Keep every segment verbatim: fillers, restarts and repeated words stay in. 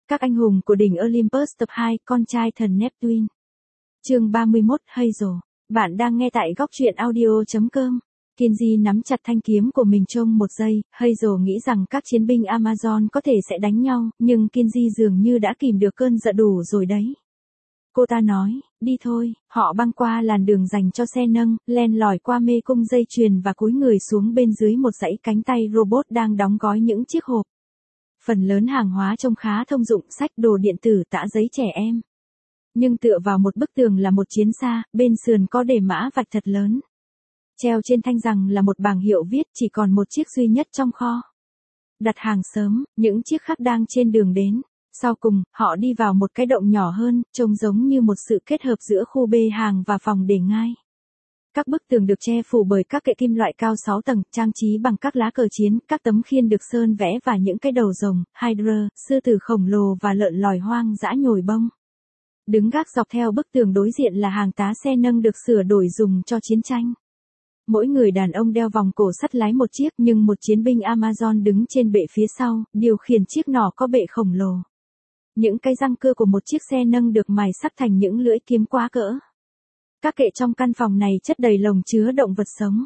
Các anh hùng của đỉnh Olympus tập hai, con trai thần Neptune. Chương ba mươi mốt, Hazel. Bạn đang nghe tại góc truyện audio chấm com. Kenji nắm chặt thanh kiếm của mình trong một giây, Hazel nghĩ rằng các chiến binh Amazon có thể sẽ đánh nhau, nhưng Kenji dường như đã kìm được cơn giận đủ rồi đấy. Cô ta nói, đi thôi, họ băng qua làn đường dành cho xe nâng, len lỏi qua mê cung dây chuyền và cúi người xuống bên dưới một dãy cánh tay robot đang đóng gói những chiếc hộp. Phần lớn hàng hóa trông khá thông dụng, sách, đồ điện tử, tã giấy trẻ em. Nhưng tựa vào một bức tường là một chiến xa, bên sườn có để mã vạch thật lớn. Treo trên thanh rằng là một bảng hiệu viết chỉ còn một chiếc duy nhất trong kho. Đặt hàng sớm, những chiếc khác đang trên đường đến. Sau cùng, họ đi vào một cái động nhỏ hơn, trông giống như một sự kết hợp giữa khu bê hàng và phòng để ngai. Các bức tường được che phủ bởi các kệ kim loại cao sáu tầng, trang trí bằng các lá cờ chiến, các tấm khiên được sơn vẽ và những cái đầu rồng, Hydra, sư tử khổng lồ và lợn lòi hoang dã nhồi bông. Đứng gác dọc theo bức tường đối diện là hàng tá xe nâng được sửa đổi dùng cho chiến tranh. Mỗi người đàn ông đeo vòng cổ sắt lái một chiếc, nhưng một chiến binh Amazon đứng trên bệ phía sau, điều khiển chiếc nỏ có bệ khổng lồ. Những cái răng cưa của một chiếc xe nâng được mài sắc thành những lưỡi kiếm quá cỡ. Các kệ trong căn phòng này chất đầy lồng chứa động vật sống.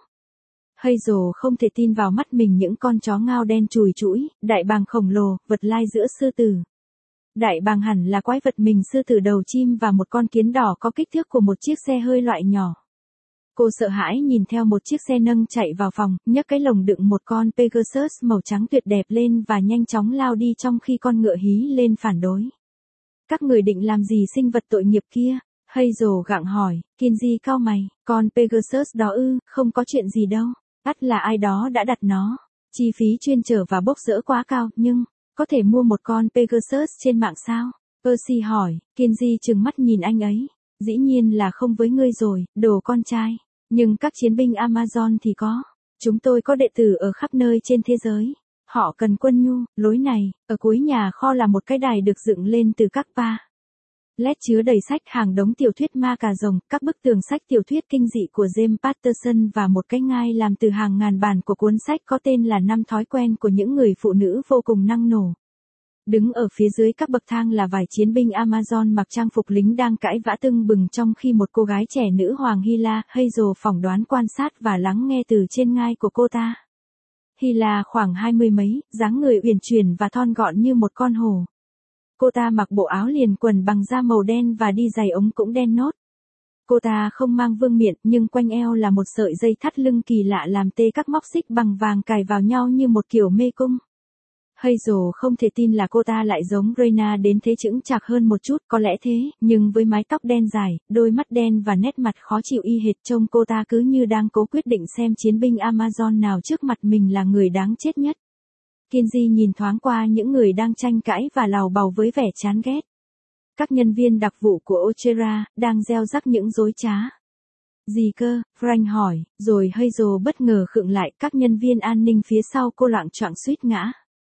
Hazel không thể tin vào mắt mình, những con chó ngao đen chùi chũi, đại bàng khổng lồ, vật lai giữa sư tử. Đại bàng hẳn là quái vật mình, sư tử đầu chim và một con kiến đỏ có kích thước của một chiếc xe hơi loại nhỏ. Cô sợ hãi nhìn theo một chiếc xe nâng chạy vào phòng, nhấc cái lồng đựng một con Pegasus màu trắng tuyệt đẹp lên và nhanh chóng lao đi trong khi con ngựa hí lên phản đối. Các người định làm gì sinh vật tội nghiệp kia? Hazel gặng hỏi. Kenji cau mày, con Pegasus đó ư, không có chuyện gì đâu. Ắt là ai đó đã đặt nó. Chi phí chuyên chở và bốc dỡ quá cao, nhưng, có thể mua một con Pegasus trên mạng sao? Percy hỏi. Kenji trừng mắt nhìn anh ấy. Dĩ nhiên là không với ngươi rồi, đồ con trai. Nhưng các chiến binh Amazon thì có. Chúng tôi có đệ tử ở khắp nơi trên thế giới. Họ cần quân nhu. Lối này, ở cuối nhà kho là một cái đài được dựng lên từ các pa lét chứa đầy sách, hàng đống tiểu thuyết ma cà rồng, các bức tường sách tiểu thuyết kinh dị của James Patterson và một cái ngai làm từ hàng ngàn bản của cuốn sách có tên là Năm thói quen của những người phụ nữ vô cùng năng nổ. Đứng ở phía dưới các bậc thang là vài chiến binh Amazon mặc trang phục lính đang cãi vã tưng bừng, trong khi một cô gái trẻ nữ hoàng Hila, Hazel phỏng đoán quan sát và lắng nghe từ trên ngai của cô ta. Hila khoảng hai mươi mấy, dáng người uyển chuyển và thon gọn như một con hổ. Cô ta mặc bộ áo liền quần bằng da màu đen và đi giày ống cũng đen nốt. Cô ta không mang vương miện, nhưng quanh eo là một sợi dây thắt lưng kỳ lạ làm tê các móc xích bằng vàng cài vào nhau như một kiểu mê cung. Hazel không thể tin là cô ta lại giống Reyna đến thế, chững chạc hơn một chút, có lẽ thế, nhưng với mái tóc đen dài, đôi mắt đen và nét mặt khó chịu y hệt, trông cô ta cứ như đang cố quyết định xem chiến binh Amazon nào trước mặt mình là người đáng chết nhất. Kenji nhìn thoáng qua những người đang tranh cãi và lào bào với vẻ chán ghét. Các nhân viên đặc vụ của Ochera đang gieo rắc những dối trá. Gì cơ? Frank hỏi, rồi Hazel bất ngờ khựng lại, các nhân viên an ninh phía sau cô loạng choạng suýt ngã.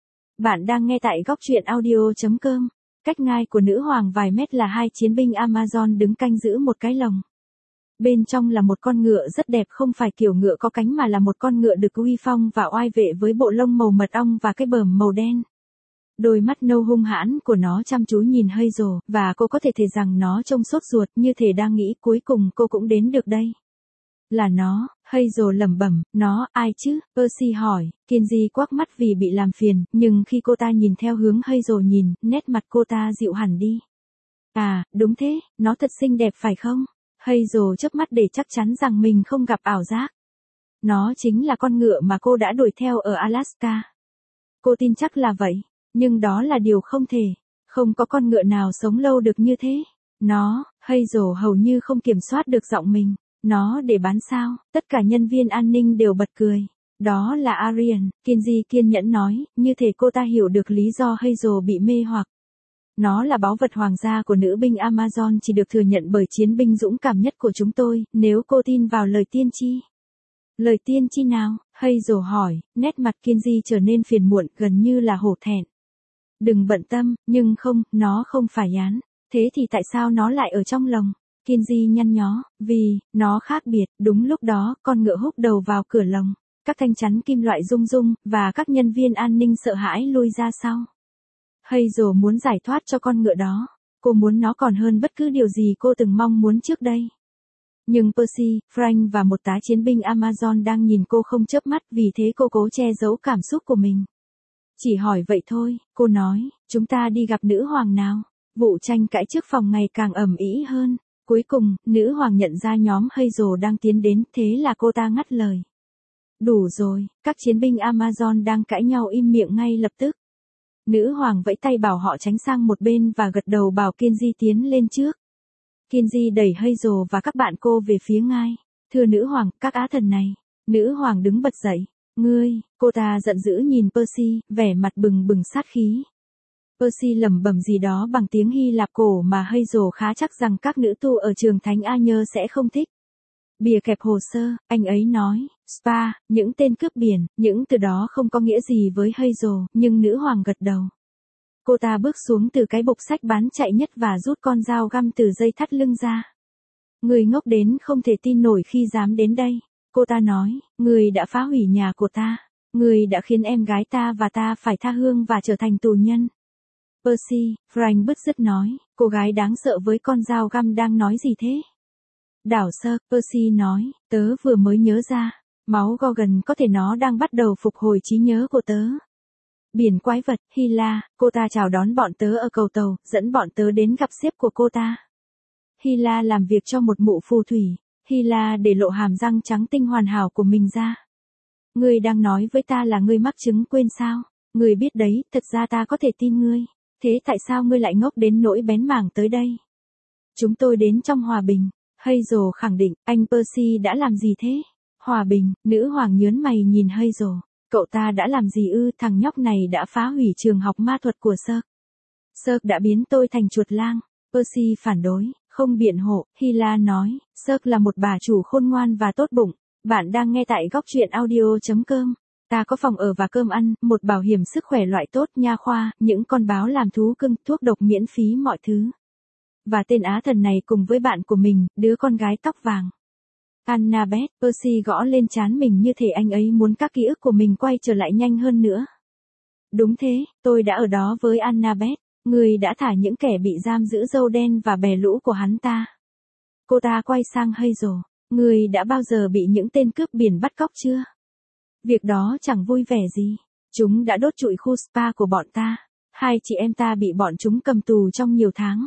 Bạn đang nghe tại góc truyện audio chấm com. Cách ngai của nữ hoàng vài mét là hai chiến binh Amazon đứng canh giữ một cái lồng. Bên trong là một con ngựa rất đẹp, không phải kiểu ngựa có cánh mà là một con ngựa được uy phong và oai vệ với bộ lông màu mật ong và cái bờm màu đen. Đôi mắt nâu hung hãn của nó chăm chú nhìn Hazel, và cô có thể thấy rằng nó trông sốt ruột, như thể đang nghĩ cuối cùng cô cũng đến được đây. Là nó, Hazel lẩm bẩm, nó, ai chứ? Percy hỏi. Kenji quắc mắt vì bị làm phiền, nhưng khi cô ta nhìn theo hướng Hazel nhìn, nét mặt cô ta dịu hẳn đi. À, đúng thế, nó thật xinh đẹp phải không? Hazel chớp mắt để chắc chắn rằng mình không gặp ảo giác. Nó chính là con ngựa mà cô đã đuổi theo ở Alaska. Cô tin chắc là vậy, nhưng đó là điều không thể. Không có con ngựa nào sống lâu được như thế. Nó, Hazel hầu như không kiểm soát được giọng mình. Nó để bán sao? Tất cả nhân viên an ninh đều bật cười. Đó là Arian, Kenji kiên nhẫn nói, như thể cô ta hiểu được lý do Hazel bị mê hoặc. Nó là báu vật hoàng gia của nữ binh Amazon, chỉ được thừa nhận bởi chiến binh dũng cảm nhất của chúng tôi, nếu cô tin vào lời tiên tri. Lời tiên tri nào? Hazel hỏi, nét mặt Kenji trở nên phiền muộn, gần như là hổ thẹn. Đừng bận tâm, nhưng không, nó không phải Yán. Thế thì tại sao nó lại ở trong lồng? Kenji nhăn nhó, vì, nó khác biệt. Đúng lúc đó, con ngựa húc đầu vào cửa lồng. Các thanh chắn kim loại rung rung, và các nhân viên an ninh sợ hãi lui ra sau. Hazel muốn giải thoát cho con ngựa đó. Cô muốn nó còn hơn bất cứ điều gì cô từng mong muốn trước đây. Nhưng Percy, Frank và một tá chiến binh Amazon đang nhìn cô không chớp mắt, vì thế cô cố che giấu cảm xúc của mình. Chỉ hỏi vậy thôi, cô nói, chúng ta đi gặp nữ hoàng nào. Vụ tranh cãi trước phòng ngày càng ầm ĩ hơn. Cuối cùng, nữ hoàng nhận ra nhóm Hazel đang tiến đến, thế là cô ta ngắt lời. Đủ rồi, các chiến binh Amazon đang cãi nhau im miệng ngay lập tức. Nữ hoàng vẫy tay bảo họ tránh sang một bên và gật đầu bảo Kinsey tiến lên trước. Kinsey đẩy Hazel và các bạn cô về phía ngai. Thưa nữ hoàng, các á thần này. Nữ hoàng đứng bật dậy. Ngươi, cô ta giận dữ nhìn Percy, vẻ mặt bừng bừng sát khí. Percy lẩm bẩm gì đó bằng tiếng Hy Lạp cổ mà Hazel khá chắc rằng các nữ tu ở trường Thánh Agnơ sẽ không thích. Bìa kẹp hồ sơ, anh ấy nói, spa, những tên cướp biển, những từ đó không có nghĩa gì với Hazel, nhưng nữ hoàng gật đầu. Cô ta bước xuống từ cái bục sách bán chạy nhất và rút con dao găm từ dây thắt lưng ra. Người ngốc đến không thể tin nổi khi dám đến đây. Cô ta nói, người đã phá hủy nhà của ta. Người đã khiến em gái ta và ta phải tha hương và trở thành tù nhân. Percy, Frank bứt rứt nói, cô gái đáng sợ với con dao găm đang nói gì thế? Đảo sơ, Percy nói, tớ vừa mới nhớ ra, máu Gorgon có thể nó đang bắt đầu phục hồi trí nhớ của tớ. Biển quái vật, Hyla, cô ta chào đón bọn tớ ở cầu tàu, dẫn bọn tớ đến gặp sếp của cô ta. Hyla làm việc cho một mụ phù thủy, Hyla để lộ hàm răng trắng tinh hoàn hảo của mình ra. Ngươi đang nói với ta là ngươi mắc chứng quên sao? Ngươi biết đấy, thật ra ta có thể tin ngươi. Thế tại sao ngươi lại ngốc đến nỗi bén mảng tới đây? Chúng tôi đến trong hòa bình. Hazel khẳng định, anh Percy đã làm gì thế? Hòa bình, nữ hoàng nhớn mày nhìn Hazel. Cậu ta đã làm gì ư? Thằng nhóc này đã phá hủy trường học ma thuật của Cirque. Cirque đã biến tôi thành chuột lang. Percy phản đối, không biện hộ. Hyla nói, Cirque là một bà chủ khôn ngoan và tốt bụng. Bạn đang nghe tại góc truyện audio chấm com. Ta có phòng ở và cơm ăn, một bảo hiểm sức khỏe loại tốt, nha khoa, những con báo làm thú cưng, thuốc độc miễn phí, mọi thứ. Và tên á thần này cùng với bạn của mình, đứa con gái tóc vàng. Annabeth, Percy gõ lên trán mình như thể anh ấy muốn các ký ức của mình quay trở lại nhanh hơn nữa. Đúng thế, tôi đã ở đó với Annabeth. Người đã thả những kẻ bị giam giữ râu đen và bè lũ của hắn ta. Cô ta quay sang Hazel. Người đã bao giờ bị những tên cướp biển bắt cóc chưa? Việc đó chẳng vui vẻ gì. Chúng đã đốt trụi khu spa của bọn ta. Hai chị em ta bị bọn chúng cầm tù trong nhiều tháng.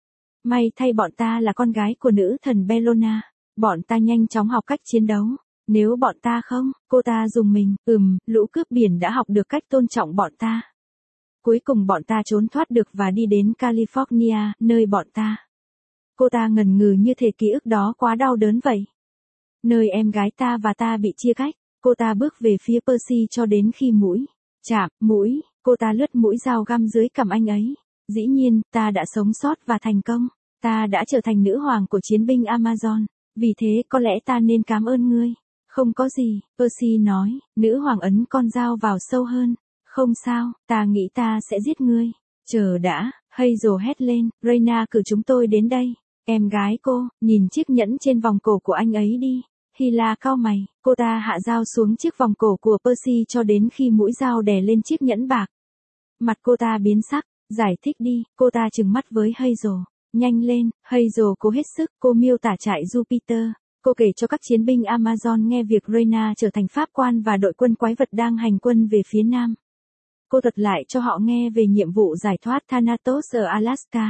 May thay bọn ta là con gái của nữ thần Bellona. Bọn ta nhanh chóng học cách chiến đấu. Nếu bọn ta không, cô ta dùng mình, ừm, lũ cướp biển đã học được cách tôn trọng bọn ta. Cuối cùng bọn ta trốn thoát được và đi đến California, nơi bọn ta. Cô ta ngần ngừ như thể ký ức đó quá đau đớn vậy. Nơi em gái ta và ta bị chia cách, cô ta bước về phía Percy cho đến khi mũi chạm mũi, cô ta lướt mũi dao găm dưới cằm anh ấy. Dĩ nhiên, ta đã sống sót và thành công. Ta đã trở thành nữ hoàng của chiến binh Amazon. Vì thế có lẽ ta nên cảm ơn ngươi. Không có gì, Percy nói, nữ hoàng ấn con dao vào sâu hơn. Không sao, ta nghĩ ta sẽ giết ngươi. Chờ đã, Hazel hét lên, Reyna cử chúng tôi đến đây. Em gái cô, nhìn chiếc nhẫn trên vòng cổ của anh ấy đi. Hyla cau mày, cô ta hạ dao xuống chiếc vòng cổ của Percy cho đến khi mũi dao đè lên chiếc nhẫn bạc. Mặt cô ta biến sắc, giải thích đi, cô ta trừng mắt với Hazel. Nhanh lên, Hazel cố hết sức, cô miêu tả trại Jupiter. Cô kể cho các chiến binh Amazon nghe việc Reyna trở thành pháp quan và đội quân quái vật đang hành quân về phía nam. Cô thuật lại cho họ nghe về nhiệm vụ giải thoát Thanatos ở Alaska.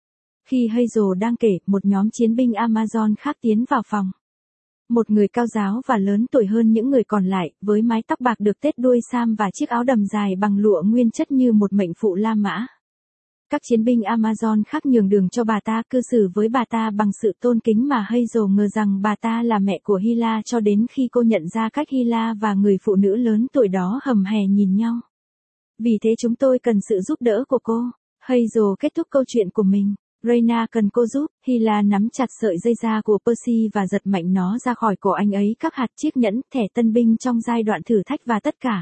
Khi Hazel đang kể, một nhóm chiến binh Amazon khác tiến vào phòng. Một người cao giáo và lớn tuổi hơn những người còn lại, với mái tóc bạc được tết đuôi sam và chiếc áo đầm dài bằng lụa nguyên chất như một mệnh phụ La Mã. Các chiến binh Amazon khác nhường đường cho bà ta, cư xử với bà ta bằng sự tôn kính mà Hazel ngờ rằng bà ta là mẹ của Hyla cho đến khi cô nhận ra cách Hyla và người phụ nữ lớn tuổi đó hầm hè nhìn nhau. Vì thế chúng tôi cần sự giúp đỡ của cô. Hazel kết thúc câu chuyện của mình. Reyna cần cô giúp. Hyla nắm chặt sợi dây da của Percy và giật mạnh nó ra khỏi cổ anh ấy, các hạt chiếc nhẫn, thẻ tân binh trong giai đoạn thử thách và tất cả.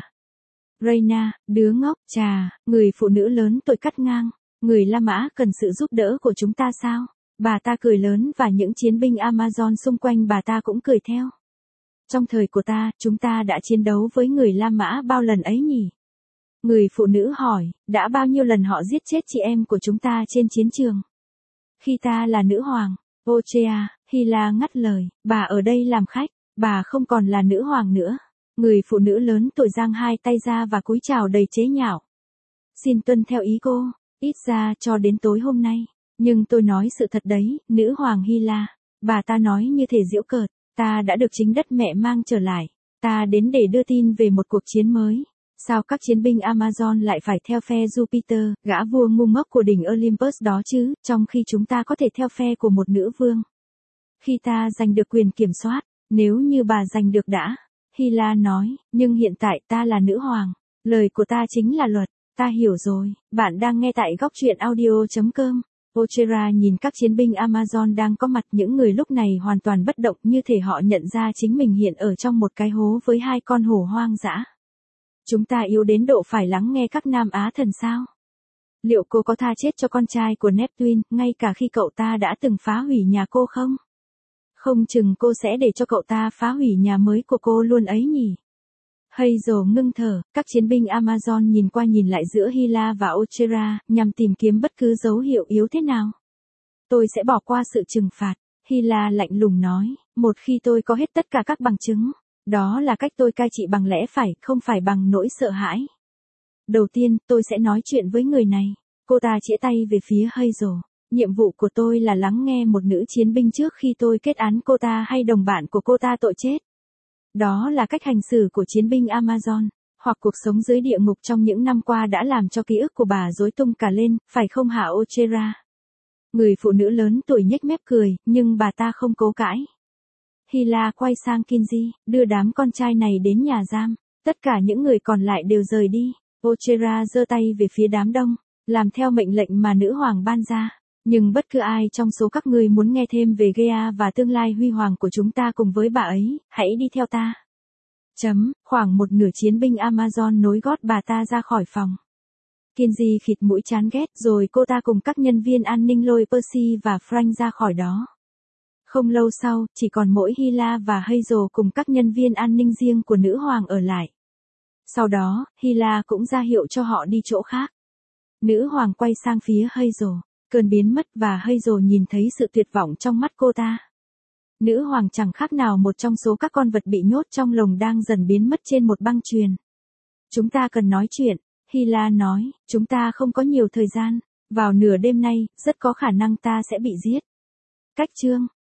Reyna, đứa ngốc, chà, người phụ nữ lớn tuổi cắt ngang. Người La Mã cần sự giúp đỡ của chúng ta sao? Bà ta cười lớn và những chiến binh Amazon xung quanh bà ta cũng cười theo. Trong thời của ta, chúng ta đã chiến đấu với người La Mã bao lần ấy nhỉ? Người phụ nữ hỏi, đã bao nhiêu lần họ giết chết chị em của chúng ta trên chiến trường? Khi ta là nữ hoàng. Ochea, Hila ngắt lời, bà ở đây làm khách, bà không còn là nữ hoàng nữa. Người phụ nữ lớn tuổi giang hai tay ra và cúi chào đầy chế nhạo. Xin tuân theo ý cô, ít ra cho đến tối hôm nay. Nhưng tôi nói sự thật đấy, nữ hoàng Hila. Bà ta nói như thể giễu cợt, ta đã được chính đất mẹ mang trở lại. Ta đến để đưa tin về một cuộc chiến mới. Sao các chiến binh Amazon lại phải theo phe Jupiter, gã vua ngu ngốc của đỉnh Olympus đó chứ, trong khi chúng ta có thể theo phe của một nữ vương? Khi ta giành được quyền kiểm soát, nếu như bà giành được đã, Hila nói, nhưng hiện tại ta là nữ hoàng. Lời của ta chính là luật. Ta hiểu rồi, bạn đang nghe tại góc truyện audio chấm com. Ochera nhìn các chiến binh Amazon đang có mặt, những người lúc này hoàn toàn bất động, như thể họ nhận ra chính mình hiện ở trong một cái hố với hai con hổ hoang dã. Chúng ta yếu đến độ phải lắng nghe các Nam Á thần sao? Liệu cô có tha chết cho con trai của Neptune, ngay cả khi cậu ta đã từng phá hủy nhà cô không? Không chừng cô sẽ để cho cậu ta phá hủy nhà mới của cô luôn ấy nhỉ? Hazel ngưng thở, các chiến binh Amazon nhìn qua nhìn lại giữa Hila và Ochera, nhằm tìm kiếm bất cứ dấu hiệu yếu thế nào. Tôi sẽ bỏ qua sự trừng phạt, Hila lạnh lùng nói, một khi tôi có hết tất cả các bằng chứng. Đó là cách tôi cai trị bằng lẽ phải, không phải bằng nỗi sợ hãi. Đầu tiên, tôi sẽ nói chuyện với người này. Cô ta chĩa tay về phía Hazel. Nhiệm vụ của tôi là lắng nghe một nữ chiến binh trước khi tôi kết án cô ta hay đồng bạn của cô ta tội chết. Đó là cách hành xử của chiến binh Amazon, hoặc cuộc sống dưới địa ngục trong những năm qua đã làm cho ký ức của bà rối tung cả lên, phải không hả Ochera? Người phụ nữ lớn tuổi nhếch mép cười, nhưng bà ta không cố cãi. Hila quay sang Kinji, đưa đám con trai này đến nhà giam. Tất cả những người còn lại đều rời đi. Ochera giơ tay về phía đám đông, làm theo mệnh lệnh mà nữ hoàng ban ra. Nhưng bất cứ ai trong số các ngươi muốn nghe thêm về Gaia và tương lai huy hoàng của chúng ta cùng với bà ấy, hãy đi theo ta. Chấm, khoảng một nửa chiến binh Amazon nối gót bà ta ra khỏi phòng. Kinji khịt mũi chán ghét, rồi cô ta cùng các nhân viên an ninh lôi Percy và Frank ra khỏi đó. Không lâu sau, chỉ còn mỗi Hila và Hazel cùng các nhân viên an ninh riêng của nữ hoàng ở lại. Sau đó, Hila cũng ra hiệu cho họ đi chỗ khác. Nữ hoàng quay sang phía Hazel, cơn biến mất, và Hazel nhìn thấy sự tuyệt vọng trong mắt cô ta. Nữ hoàng chẳng khác nào một trong số các con vật bị nhốt trong lồng đang dần biến mất trên một băng chuyền. Chúng ta cần nói chuyện, Hila nói, chúng ta không có nhiều thời gian. Vào nửa đêm nay, rất có khả năng ta sẽ bị giết. Cách chương